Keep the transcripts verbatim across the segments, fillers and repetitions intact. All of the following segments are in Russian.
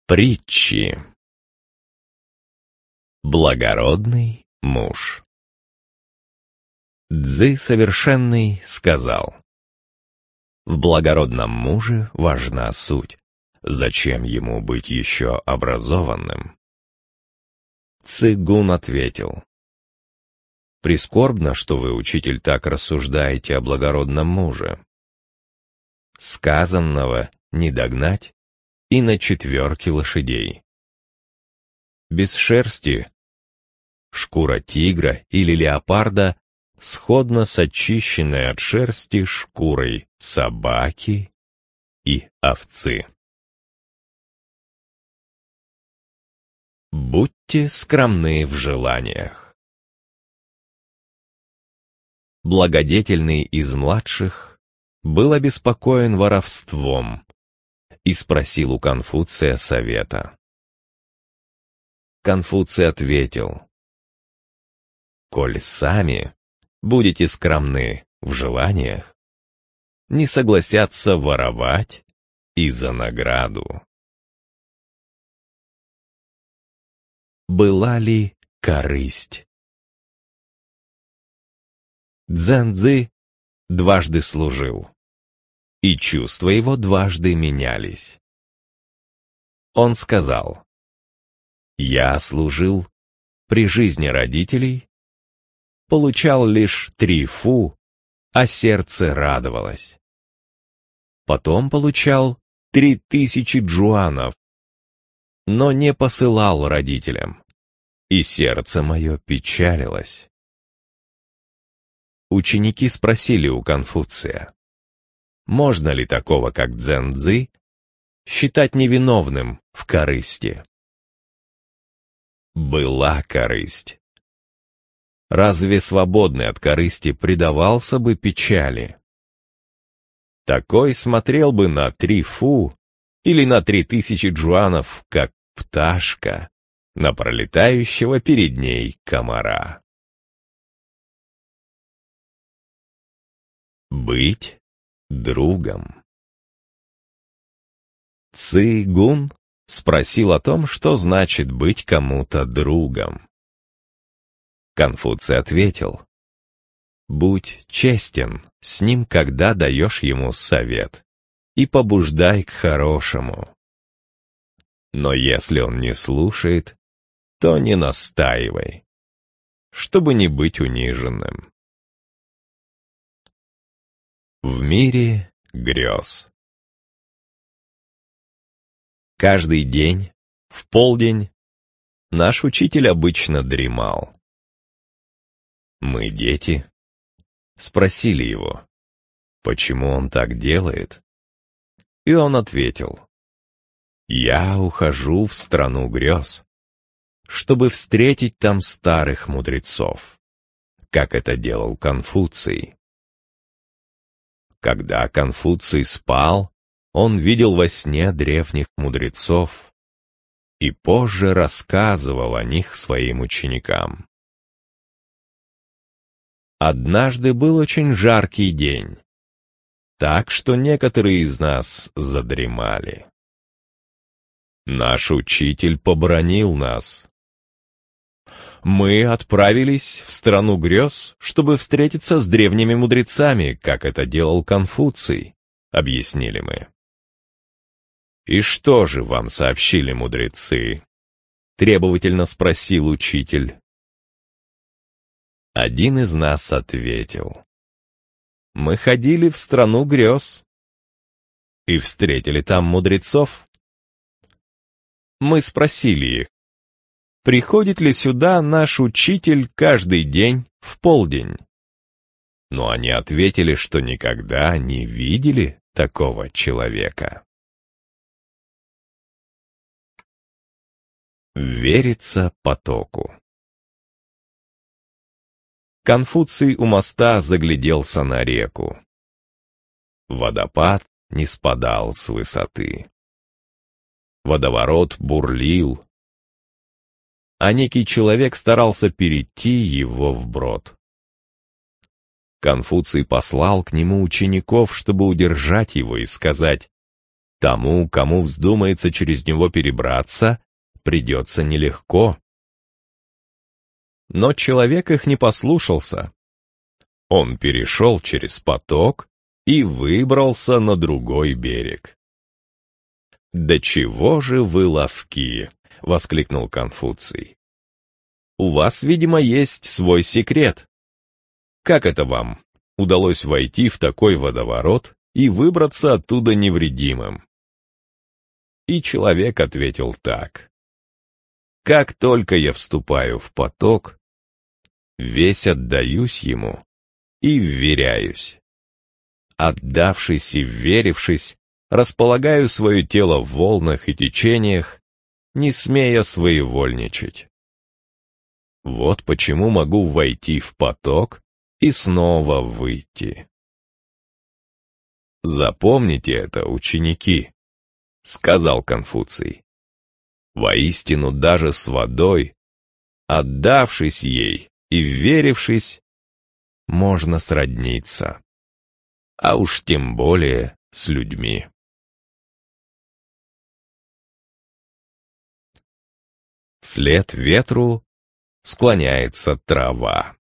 Притчи. Благородный муж. Цзы Совершенный сказал: в благородном муже важна суть. Зачем ему быть еще образованным? Цигун ответил: прискорбно, что вы, учитель, так рассуждаете о благородном муже. Сказанного не догнать и на четверке лошадей. Без шерсти шкура тигра или леопарда сходна с очищенной от шерсти шкурой собаки и овцы. Будьте скромны в желаниях. Благодетельный из младших был обеспокоен воровством и спросил у Конфуция совета. Конфуций ответил: коль сами будете скромны в желаниях, не согласятся воровать и за награду. Была ли корысть? Цзэнцзы дважды служил, и чувства его дважды менялись. Он сказал: я служил при жизни родителей, получал лишь три фу, а сердце радовалось. Потом получал три тысячи джуанов, но не посылал родителям, и сердце мое печалилось. Ученики спросили у Конфуция: можно ли такого, как Цзэнцзы, считать невиновным в корысти? Была корысть. Разве свободный от корысти предавался бы печали? Такой смотрел бы на три фу или на три тысячи джуанов, как пташка, на пролетающего перед ней комара. Быть другом. Цигун спросил о том, что значит быть кому-то другом. Конфуций ответил: будь честен с ним, когда даешь ему совет, и побуждай к хорошему. Но если он не слушает, то не настаивай, чтобы не быть униженным. В мире грез. Каждый день, в полдень, наш учитель обычно дремал. Мы, дети, спросили его, почему он так делает, и он ответил: я ухожу в страну грез, чтобы встретить там старых мудрецов, как это делал Конфуций. Когда Конфуций спал, он видел во сне древних мудрецов и позже рассказывал о них своим ученикам. Однажды был очень жаркий день, так что некоторые из нас задремали. Наш учитель побранил нас. Мы отправились в страну грез, чтобы встретиться с древними мудрецами, как это делал Конфуций, объяснили мы. И что же вам сообщили мудрецы? Требовательно спросил учитель. Один из нас ответил: мы ходили в страну грез и встретили там мудрецов. Мы спросили их, приходит ли сюда наш учитель каждый день в полдень. Но они ответили, что никогда не видели такого человека. Вериться потоку. Конфуций у моста загляделся на реку. Водопад не спадал с высоты. Водоворот бурлил, а некий человек старался перейти его вброд. Конфуций послал к нему учеников, чтобы удержать его и сказать: Тому, кому вздумается через него перебраться, придется нелегко. Но человек их не послушался. Он перешел через поток и выбрался на другой берег. «Да чего же вы ловки!» — воскликнул Конфуций. «У вас, видимо, есть свой секрет. Как это вам удалось войти в такой водоворот и выбраться оттуда невредимым?» И человек ответил так. «Как только я вступаю в поток, весь отдаюсь ему и вверяюсь. Отдавшись и вверившись, располагаю свое тело в волнах и течениях, не смея своевольничать. Вот почему могу войти в поток и снова выйти. Запомните это, ученики, — сказал Конфуций. Воистину, даже с водой, отдавшись ей и вверившись, можно сродниться, а уж тем более с людьми. Вслед ветру склоняется трава.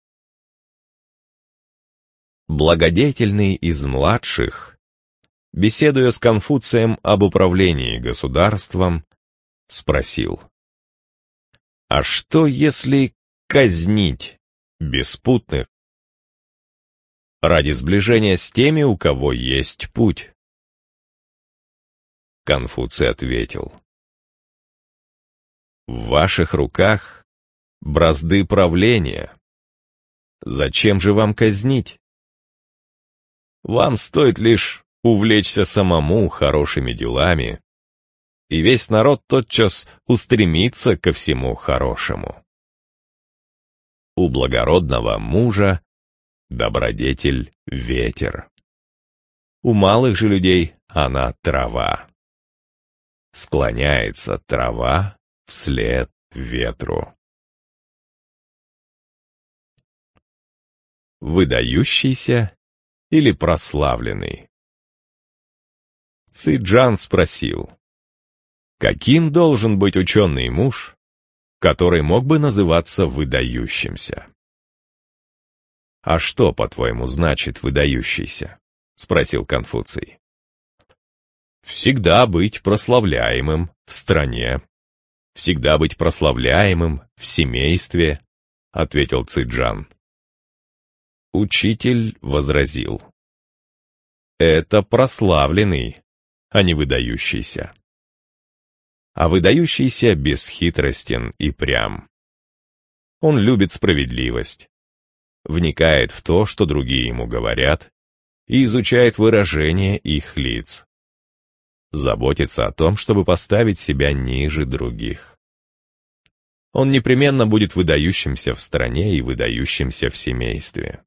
Благодетельный из младших, беседуя с Конфуцием об управлении государством, спросил: «А что, если казнить беспутных ради сближения с теми, у кого есть путь?» Конфуций ответил: «В ваших руках бразды правления. Зачем же вам казнить? Вам стоит лишь увлечься самому хорошими делами, и весь народ тотчас устремится ко всему хорошему. У благородного мужа добродетель — ветер. У малых же людей она трава. Склоняется трава вслед ветру». Выдающийся или прославленный? Цзиджан спросил: каким должен быть ученый муж, который мог бы называться выдающимся? «А что, по-твоему, значит выдающийся?» — спросил Конфуций. «Всегда быть прославляемым в стране, всегда быть прославляемым в семействе», — ответил Цзиджан. Учитель возразил: «Это прославленный, а не выдающийся. А выдающийся бесхитростен и прям. Он любит справедливость, вникает в то, что другие ему говорят, и изучает выражения их лиц. Заботится о том, чтобы поставить себя ниже других. Он непременно будет выдающимся в стране и выдающимся в семействе.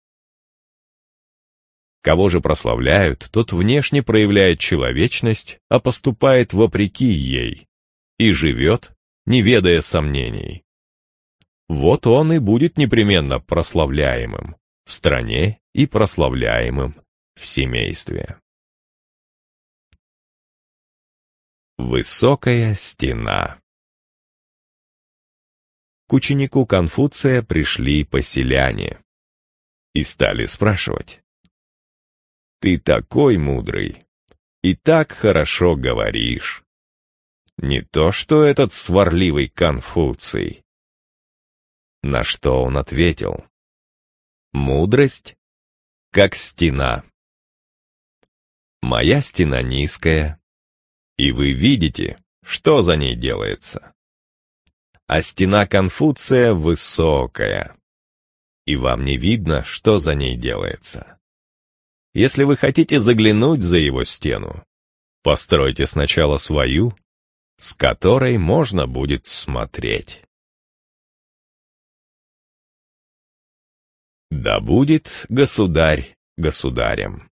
Кого же прославляют, тот внешне проявляет человечность, а поступает вопреки ей, и живет, не ведая сомнений. Вот он и будет непременно прославляемым в стране и прославляемым в семействе». Высокая стена. К ученику Конфуция пришли поселяне и стали спрашивать: «Ты такой мудрый и так хорошо говоришь. Не то что этот сварливый Конфуций». На что он ответил: «Мудрость, как стена. Моя стена низкая, и вы видите, что за ней делается. А стена Конфуция высокая, и вам не видно, что за ней делается. Если вы хотите заглянуть за его стену, постройте сначала свою, с которой можно будет смотреть». Да будет государь государем.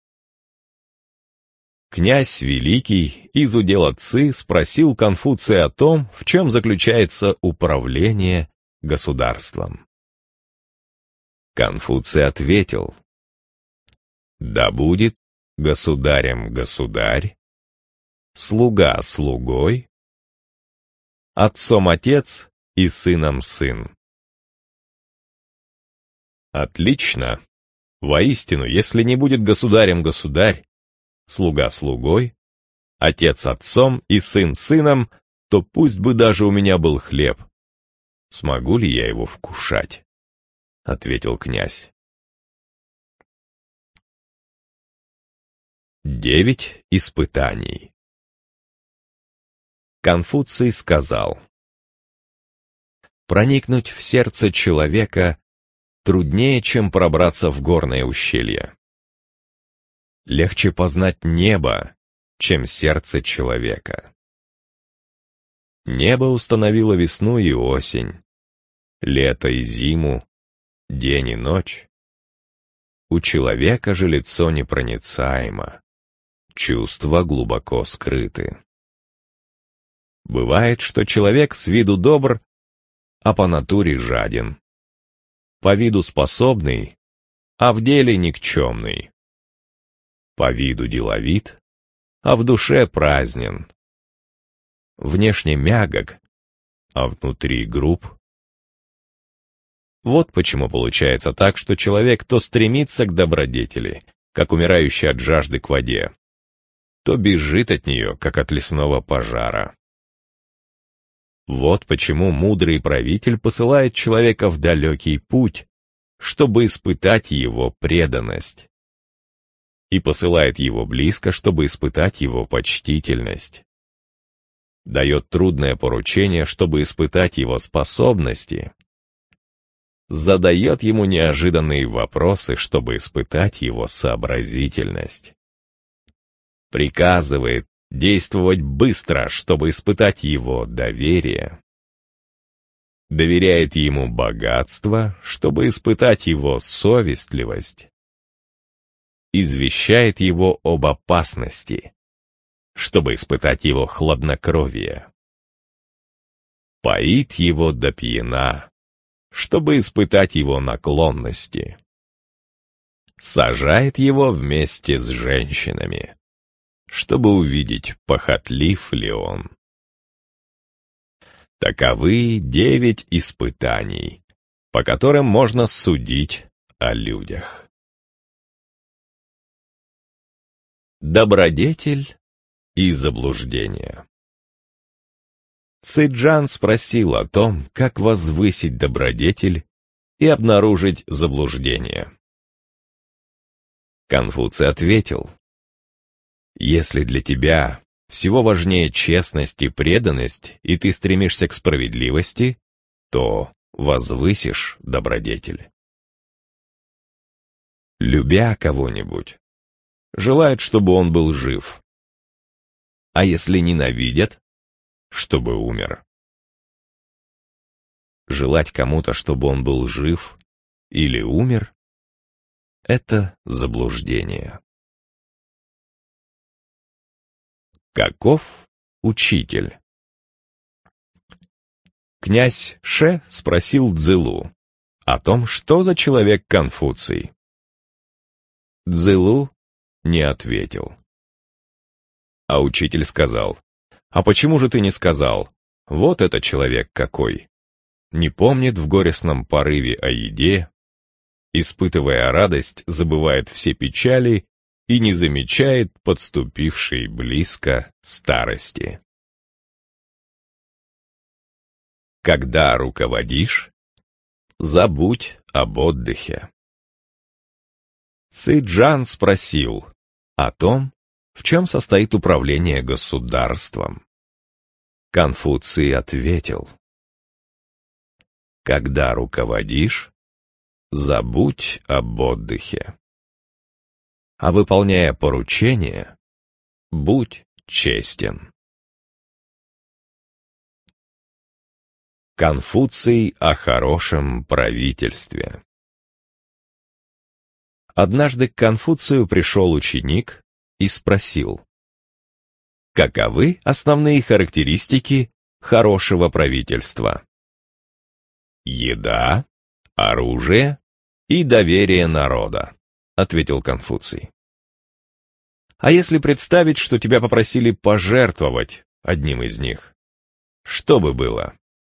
Князь Великий из удела Ци спросил Конфуция о том, в чем заключается управление государством. Конфуций ответил: «Да будет государем государь, слуга слугой, отцом отец и сыном сын. Отлично. Воистину, если не будет государем государь, слуга слугой, отец отцом и сын сыном, то пусть бы даже у меня был хлеб. Смогу ли я его вкушать? — ответил князь. Девять испытаний. Конфуций сказал: проникнуть в сердце человека труднее, чем пробраться в горное ущелье. Легче познать небо, чем сердце человека. Небо установило весну и осень, лето и зиму, день и ночь. У человека же лицо непроницаемо, чувства глубоко скрыты. Бывает, что человек с виду добр, а по натуре жаден. По виду способный, а в деле никчемный. По виду деловит, а в душе празднен. Внешне мягок, а внутри груб. Вот почему получается так, что человек то стремится к добродетели, как умирающий от жажды к воде, то бежит от нее, как от лесного пожара. Вот почему мудрый правитель посылает человека в далекий путь, чтобы испытать его преданность, и посылает его близко, чтобы испытать его почтительность. Дает трудное поручение, чтобы испытать его способности. Задает ему неожиданные вопросы, чтобы испытать его сообразительность. Приказывает действовать быстро, чтобы испытать его доверие. Доверяет ему богатство, чтобы испытать его совестливость. Извещает его об опасности, чтобы испытать его хладнокровие. Поит его до пьяна, чтобы испытать его наклонности. Сажает его вместе с женщинами, чтобы увидеть, похотлив ли он. Таковы девять испытаний, по которым можно судить о людях. Добродетель и заблуждение. Цзэджан спросил о том, как возвысить добродетель и обнаружить заблуждение. Конфуций ответил: если для тебя всего важнее честность и преданность, и ты стремишься к справедливости, то возвысишь добродетель. Любя кого-нибудь, желают, чтобы он был жив. А если ненавидят, чтобы умер. Желать кому-то, чтобы он был жив или умер, это заблуждение. Каков учитель? Князь Ше спросил Цзилу о том, что за человек Конфуций. Цзилу не ответил. А учитель сказал: «А почему же ты не сказал, вот это человек какой? Не помнит в горестном порыве о еде, испытывая радость, забывает все печали и не замечает подступившей близко старости». Когда руководишь, забудь об отдыхе. Цзэджан спросил о том, в чем состоит управление государством. Конфуций ответил: когда руководишь, забудь об отдыхе. А выполняя поручения, будь честен. Конфуций о хорошем правительстве. Однажды к Конфуцию пришел ученик и спросил: каковы основные характеристики хорошего правительства? Еда, оружие и доверие народа, ответил Конфуций. А если представить, что тебя попросили пожертвовать одним из них, что бы было?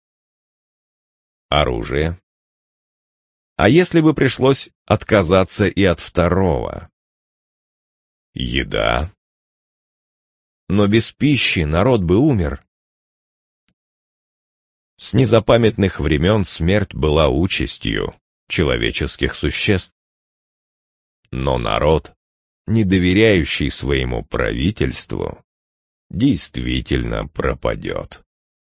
Оружие. А если бы пришлось отказаться и от второго? Еда. Но без пищи народ бы умер. С незапамятных времен смерть была участью человеческих существ. Но народ, не доверяющий своему правительству, действительно пропадет.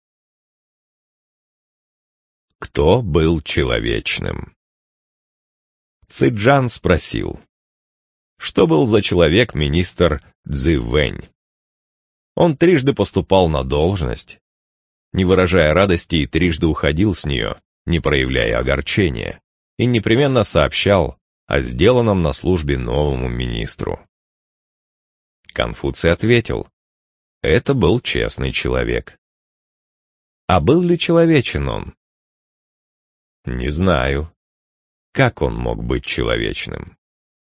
Кто был человечным? Цзэджан спросил, что был за человек министр Цзы Вэнь. Он трижды поступал на должность, не выражая радости, и трижды уходил с нее, не проявляя огорчения, и непременно сообщал о сделанном на службе новому министру. Конфуций ответил, это был честный человек. А был ли человечен он? Не знаю. Как он мог быть человечным?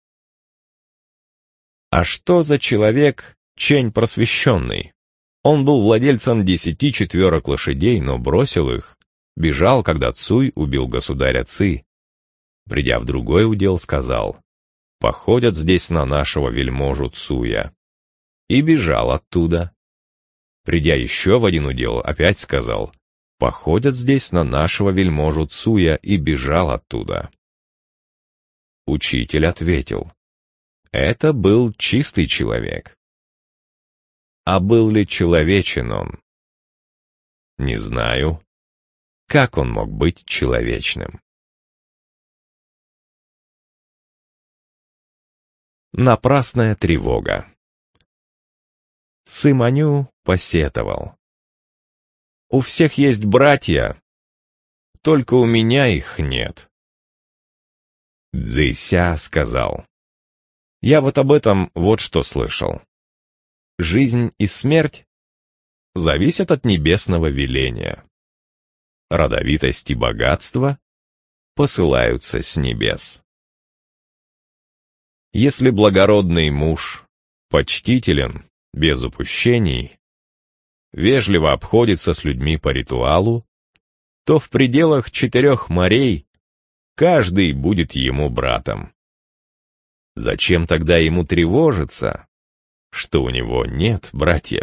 А что за человек Чэнь Просвещенный? Он был владельцем десяти четверок лошадей, но бросил их, бежал, когда Цуй убил государя Ци. Придя в другой удел, сказал, походят здесь на нашего вельможу Цуя. И бежал оттуда. Придя еще в один удел, опять сказал, походят здесь на нашего вельможу Цуя, и бежал оттуда. Учитель ответил, это был чистый человек. А был ли человечен он? Не знаю. Как он мог быть человечным? Напрасная тревога. Сымоню посетовал. У всех есть братья, только у меня их нет. Цзэйся сказал, я вот об этом вот что слышал. Жизнь и смерть зависят от небесного веления. Родовитость и богатство посылаются с небес. Если благородный муж почтителен, без упущений, вежливо обходится с людьми по ритуалу, то в пределах четырех морей каждый будет ему братом. Зачем тогда ему тревожиться, что у него нет братьев?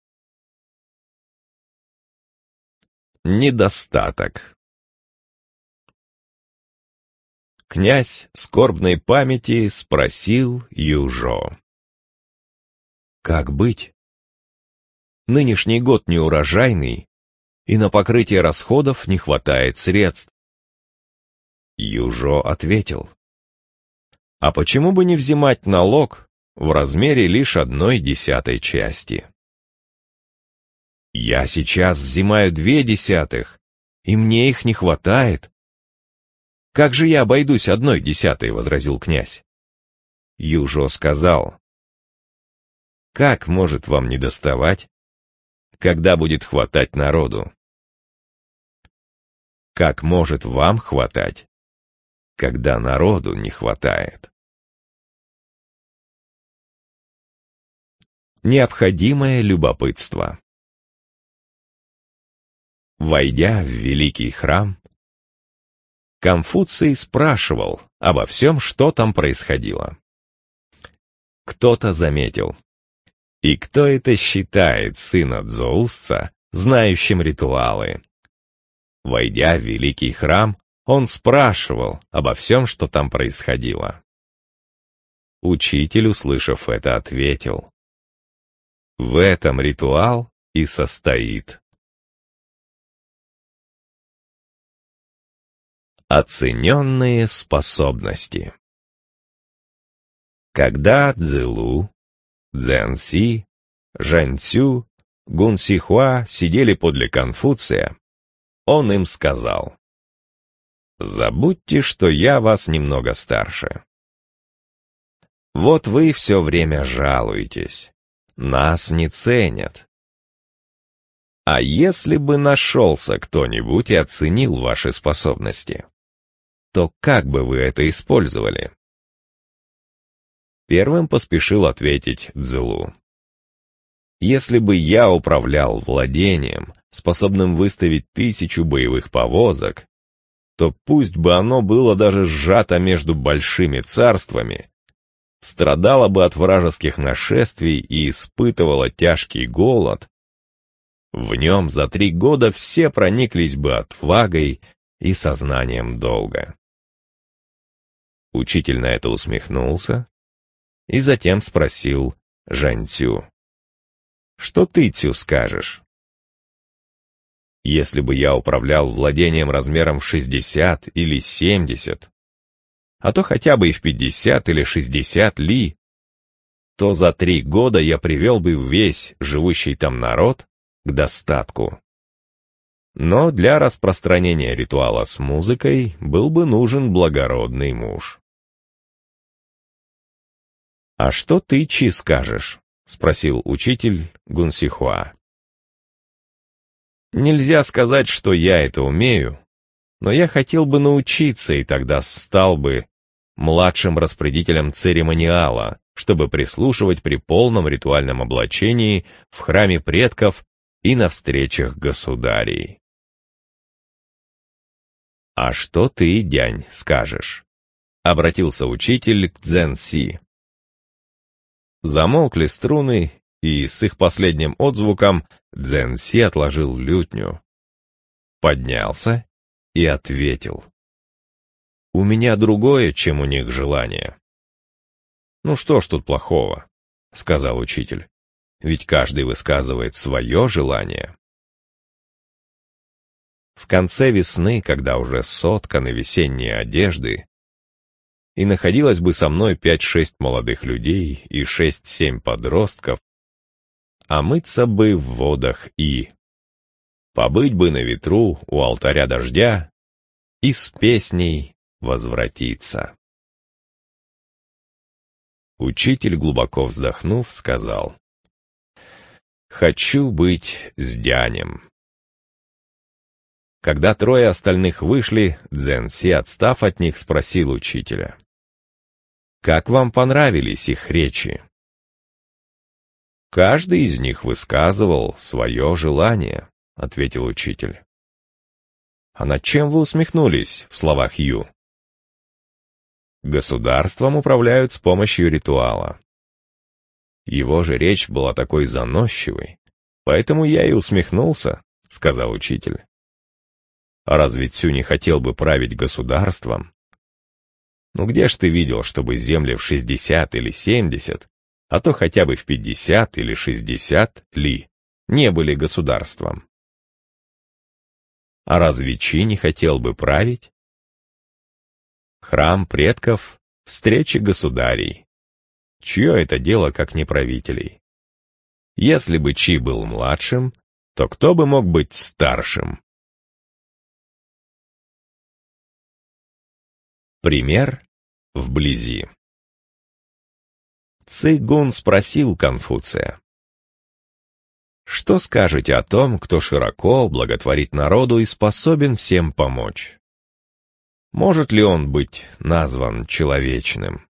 Недостаток. Князь скорбной памяти спросил Южо. Как быть? Нынешний год неурожайный, и на покрытие расходов не хватает средств. Южо ответил. А почему бы не взимать налог в размере лишь одной десятой части? Я сейчас взимаю две десятых, и мне их не хватает. Как же я обойдусь одной десятой, возразил князь. Южо сказал. Как может вам недоставать, когда будет хватать народу? Как может вам хватать, когда народу не хватает? Необходимое любопытство. Войдя в великий храм, Конфуций спрашивал обо всем, что там происходило. Кто-то заметил. И кто это считает сына Дзоусца, знающим ритуалы? Войдя в великий храм, он спрашивал обо всем, что там происходило. Учитель, услышав это, ответил. В этом ритуал и состоит. Оцененные способности. Когда Цзэлу, Цзэнси, Жэньцю, Гунсихуа сидели подле Конфуция, он им сказал: «Забудьте, что я вас немного старше. Вот вы все время жалуетесь, нас не ценят. А если бы нашелся кто-нибудь и оценил ваши способности, то как бы вы это использовали? Первым поспешил ответить Цзэлу. Если бы я управлял владением, способным выставить тысячу боевых повозок, то пусть бы оно было даже сжато между большими царствами, страдало бы от вражеских нашествий и испытывало тяжкий голод, в нем за три года все прониклись бы отвагой и сознанием долга. Учитель на это усмехнулся и затем спросил Жань Цю: «Что ты, Цю, скажешь?» «Если бы я управлял владением размером в шестьдесят или семьдесят, а то хотя бы и в пятьдесят или шестьдесят ли, то за три года я привел бы весь живущий там народ к достатку. Но для распространения ритуала с музыкой был бы нужен благородный муж». «А что ты, Чи, скажешь?» — спросил учитель Гунсихуа. «Нельзя сказать, что я это умею, но я хотел бы научиться, и тогда стал бы младшим распорядителем церемониала, чтобы прислушивать при полном ритуальном облачении в храме предков и на встречах государей». «А что ты, Дянь, скажешь?» — обратился учитель к Цзэнси. Замолкли струны, и с их последним отзвуком Цзэнси отложил лютню, поднялся и ответил: «У меня другое, чем у них желание». «Ну что ж тут плохого?» — сказал учитель. «Ведь каждый высказывает свое желание». В конце весны, когда уже сотканы весенние одежды, и находилось бы со мной пять-шесть молодых людей и шесть-семь подростков, а мыться бы в водах И, побыть бы на ветру у алтаря дождя и с песней возвратиться. Учитель, глубоко вздохнув, сказал: «Хочу быть с Дянем». Когда трое остальных вышли, Цзэнси, отстав от них, спросил учителя: «Как вам понравились их речи?» «Каждый из них высказывал свое желание», — ответил учитель. «А над чем вы усмехнулись в словах Ю?» «Государством управляют с помощью ритуала». Его же речь была такой заносчивой, поэтому я и усмехнулся, — сказал учитель. «А разве Цю не хотел бы править государством? Ну где ж ты видел, чтобы земли в шестьдесят или семьдесят, а то хотя бы в пятьдесят или шестьдесят ли, не были государством? А разве Чи не хотел бы править? Храм предков, встречи государей. Чье это дело, как не правителей? Если бы Чи был младшим, то кто бы мог быть старшим?» Пример вблизи. Цигун спросил Конфуция: «Что скажете о том, кто широко благотворит народу и способен всем помочь? Может ли он быть назван человечным?»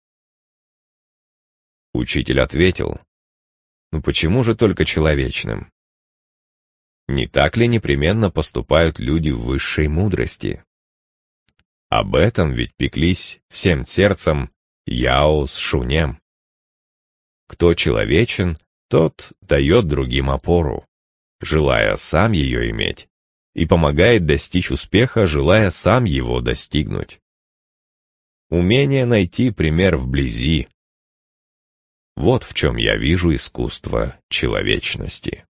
Учитель ответил: «Ну почему же только человечным? Не так ли непременно поступают люди высшей мудрости? Об этом ведь пеклись всем сердцем Яо с Шунем. Кто человечен, тот дает другим опору, желая сам ее иметь, и помогает достичь успеха, желая сам его достигнуть. Умение найти пример вблизи — вот в чем я вижу искусство человечности».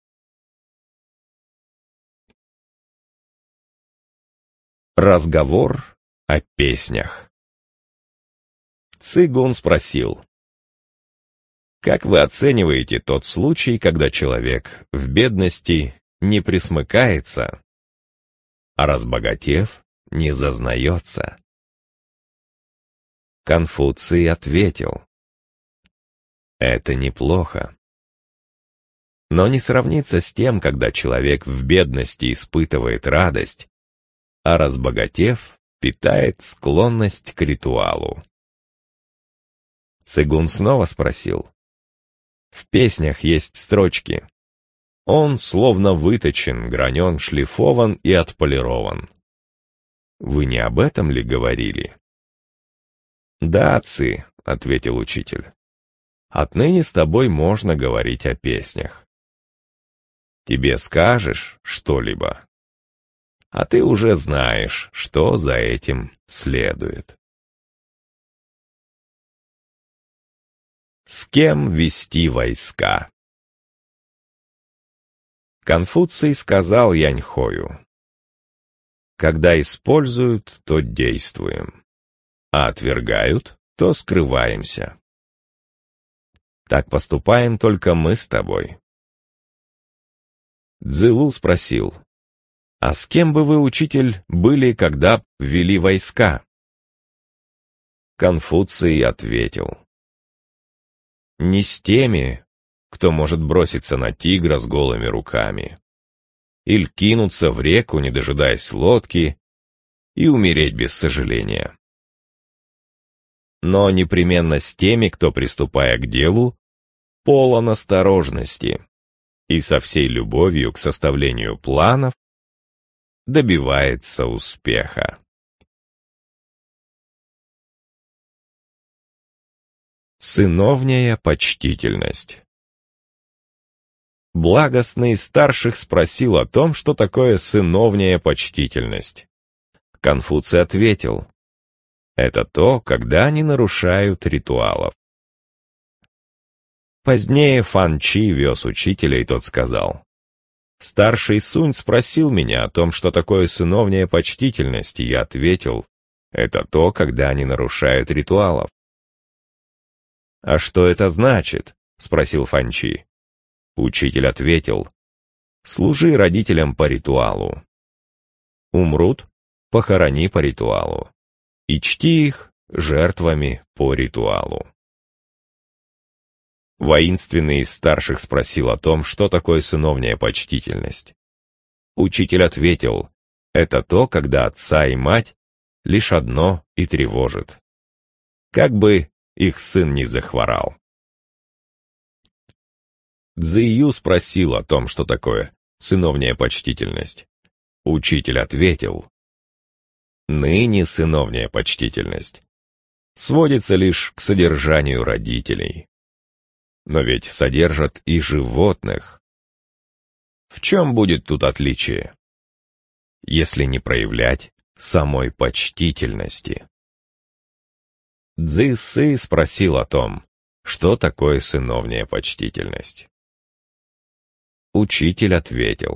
Разговор о песнях. Цигун спросил: «Как вы оцениваете тот случай, когда человек в бедности не присмыкается, а разбогатев, не зазнается?» Конфуций ответил: «Это неплохо. Но не сравнится с тем, когда человек в бедности испытывает радость, а разбогатев, питает склонность к ритуалу». Цигун снова спросил. В песнях есть строчки. Он словно выточен, гранен, шлифован и отполирован. Вы не об этом ли говорили? Да, Ци, — ответил учитель. Отныне с тобой можно говорить о песнях. Тебе скажешь что-либо, а ты уже знаешь, что за этим следует. С кем вести войска? Конфуций сказал Яньхою: когда используют, то действуем, а отвергают, то скрываемся. Так поступаем только мы с тобой. Цзилу спросил: а с кем бы вы, учитель, были, когда ввели войска? Конфуций ответил: не с теми, кто может броситься на тигра с голыми руками, или кинуться в реку, не дожидаясь лодки, и умереть без сожаления. Но непременно с теми, кто, приступая к делу, полон осторожности и со всей любовью к составлению планов добивается успеха. Сыновняя почтительность. Благостный старших спросил о том, что такое сыновняя почтительность. Конфуций ответил: это то, когда они нарушают ритуалов. Позднее Фан Чи вез учителя, и тот сказал: старший Сунь спросил меня о том, что такое сыновняя почтительность, и я ответил: это то, когда они нарушают ритуалов. «А что это значит?» — спросил Фан Чи. Учитель ответил: служи родителям по ритуалу. Умрут — похорони по ритуалу. И чти их жертвами по ритуалу. Воинственный из старших спросил о том, что такое сыновняя почтительность. Учитель ответил: это то, когда отца и мать лишь одно и тревожит. Как бы их сын не захворал. Цзию спросил о том, что такое сыновняя почтительность. Учитель ответил: ныне сыновняя почтительность сводится лишь к содержанию родителей. Но ведь содержат и животных. В чем будет тут отличие, если не проявлять самой почтительности? Цзи Сы спросил о том, что такое сыновняя почтительность. Учитель ответил: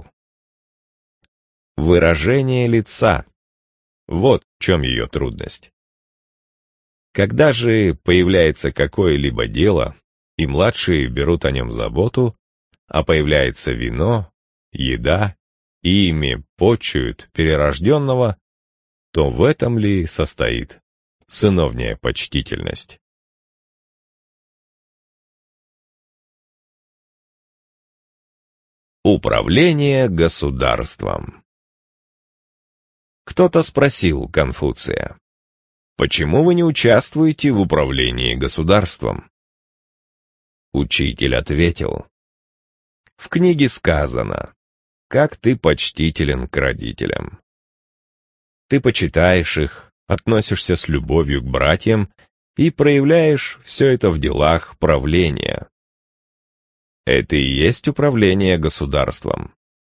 выражение лица. Вот в чем ее трудность. Когда же появляется какое-либо дело, и младшие берут о нем заботу, а появляется вино, еда, и ими почуют перерожденного, то в этом ли состоит сыновняя почтительность? Управление государством. Кто-то спросил Конфуция: почему вы не участвуете в управлении государством? Учитель ответил: в книге сказано, как ты почтителен к родителям. Ты почитаешь их, относишься с любовью к братьям и проявляешь все это в делах правления. Это и есть управление государством.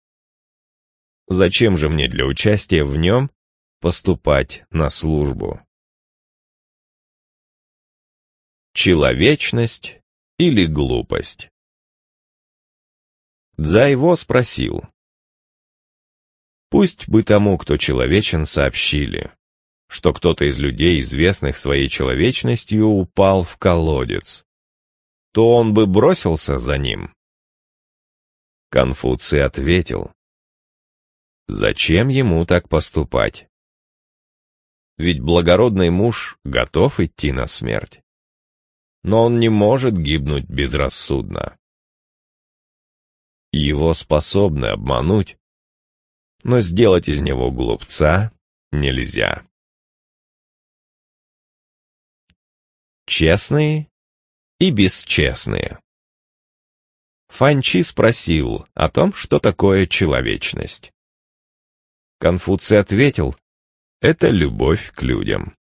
Зачем же мне для участия в нем поступать на службу? Человечность или глупость? Цзайво спросил: пусть бы тому, кто человечен, сообщили, что кто-то из людей, известных своей человечностью, упал в колодец, то он бы бросился за ним. Конфуций ответил: зачем ему так поступать? Ведь благородный муж готов идти на смерть, но он не может гибнуть безрассудно. Его способны обмануть, но сделать из него глупца нельзя. Честные и бесчестные. Фанчи спросил о том, что такое человечность. Конфуций ответил: это любовь к людям.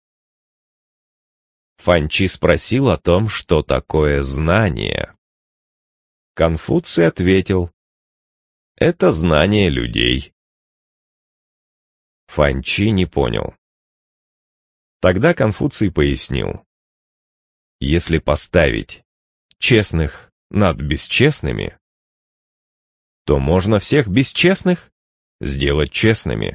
Фанчи спросил о том, что такое знание. Конфуций ответил: это знание людей. Фанчи не понял. Тогда Конфуций пояснил: если поставить честных над бесчестными, то можно всех бесчестных сделать честными.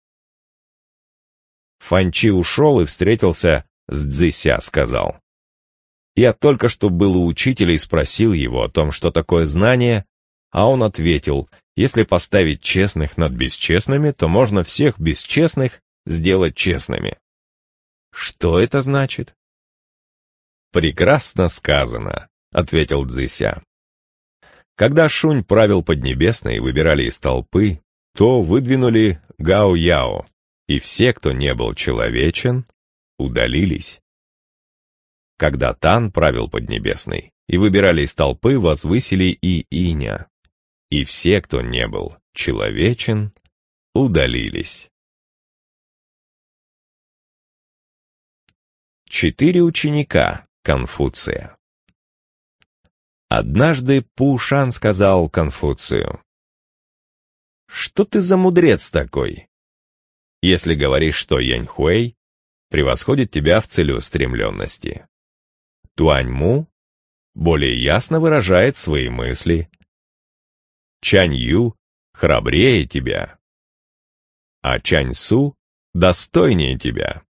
Фанчи ушел и встретился с Цзися, сказал: я только что был у учителя и спросил его о том, что такое знание, а он ответил: если поставить честных над бесчестными, то можно всех бесчестных сделать честными. Что это значит? Прекрасно сказано, ответил Цзися. Когда Шунь правил Поднебесной и выбирали из толпы, то выдвинули Гао-Яо, и все, кто не был человечен, удалились. Когда Тан правил Поднебесной и выбирали из толпы, возвысили и Иня, и все, кто не был человечен, удалились. Четыре ученика Конфуция. Однажды Пушан сказал Конфуцию: «Что ты за мудрец такой? Если говоришь, что Яньхуэй превосходит тебя в целеустремленности, Туаньму более ясно выражает свои мысли, Чанью храбрее тебя, а Чаньсу достойнее тебя».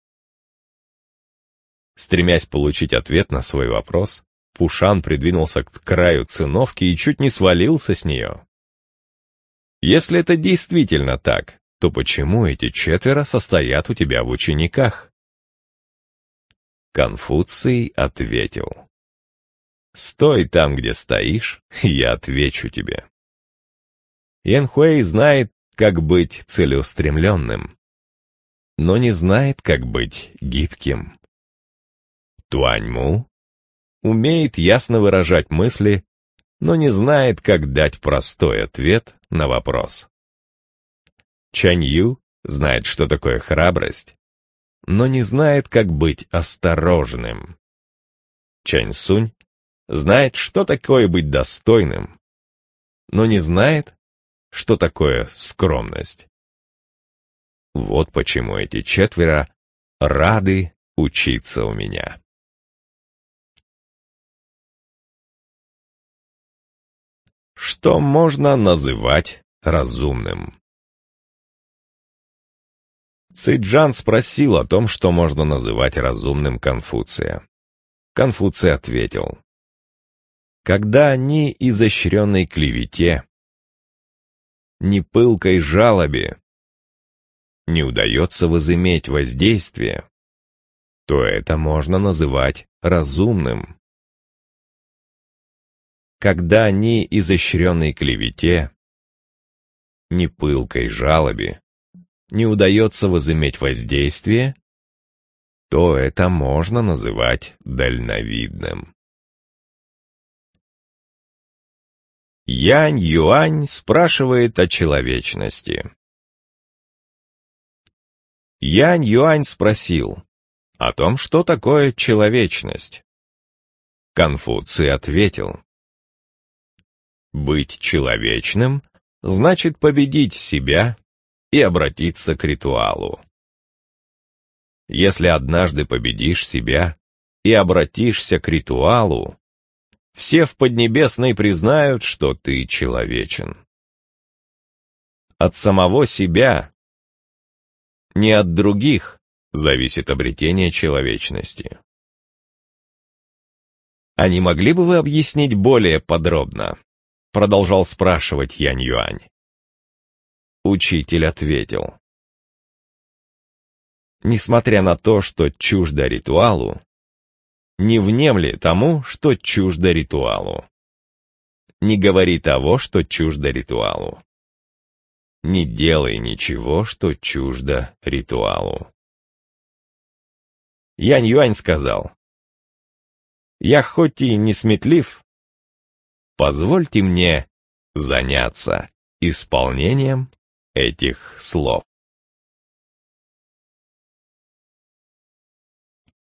Стремясь получить ответ на свой вопрос, Пушан придвинулся к краю циновки и чуть не свалился с нее. Если это действительно так, то почему эти четверо состоят у тебя в учениках? Конфуций ответил: «Стой там, где стоишь, и я отвечу тебе. Яньхуэй знает, как быть целеустремленным, но не знает, как быть гибким. Туаньму умеет ясно выражать мысли, но не знает, как дать простой ответ на вопрос. Чанью знает, что такое храбрость, но не знает, как быть осторожным. Чаньсунь знает, что такое быть достойным, но не знает, что такое скромность. Вот почему эти четверо рады учиться у меня». Что можно называть разумным? Цзиджан спросил о том, что можно называть разумным Конфуция. Конфуций ответил: когда ни изощренной клевете, ни пылкой жалобе не удается возыметь воздействие, то это можно называть разумным. Когда ни изощренной клевете, ни пылкой жалобе не удается возыметь воздействие, то это можно называть дальновидным. Янь-Юань спрашивает о человечности. Янь-Юань спросил о том, что такое человечность. Конфуций ответил: быть человечным значит победить себя и обратиться к ритуалу. Если однажды победишь себя и обратишься к ритуалу, все в Поднебесной признают, что ты человечен. От самого себя, не от других, зависит обретение человечности. А не могли бы вы объяснить более подробно? Продолжал спрашивать Янь-Юань. Учитель ответил: несмотря на то, что чуждо ритуалу, не внемли тому, что чуждо ритуалу. Не говори того, что чуждо ритуалу. Не делай ничего, что чуждо ритуалу. Янь-Юань сказал: я хоть и не сметлив, позвольте мне заняться исполнением этих слов.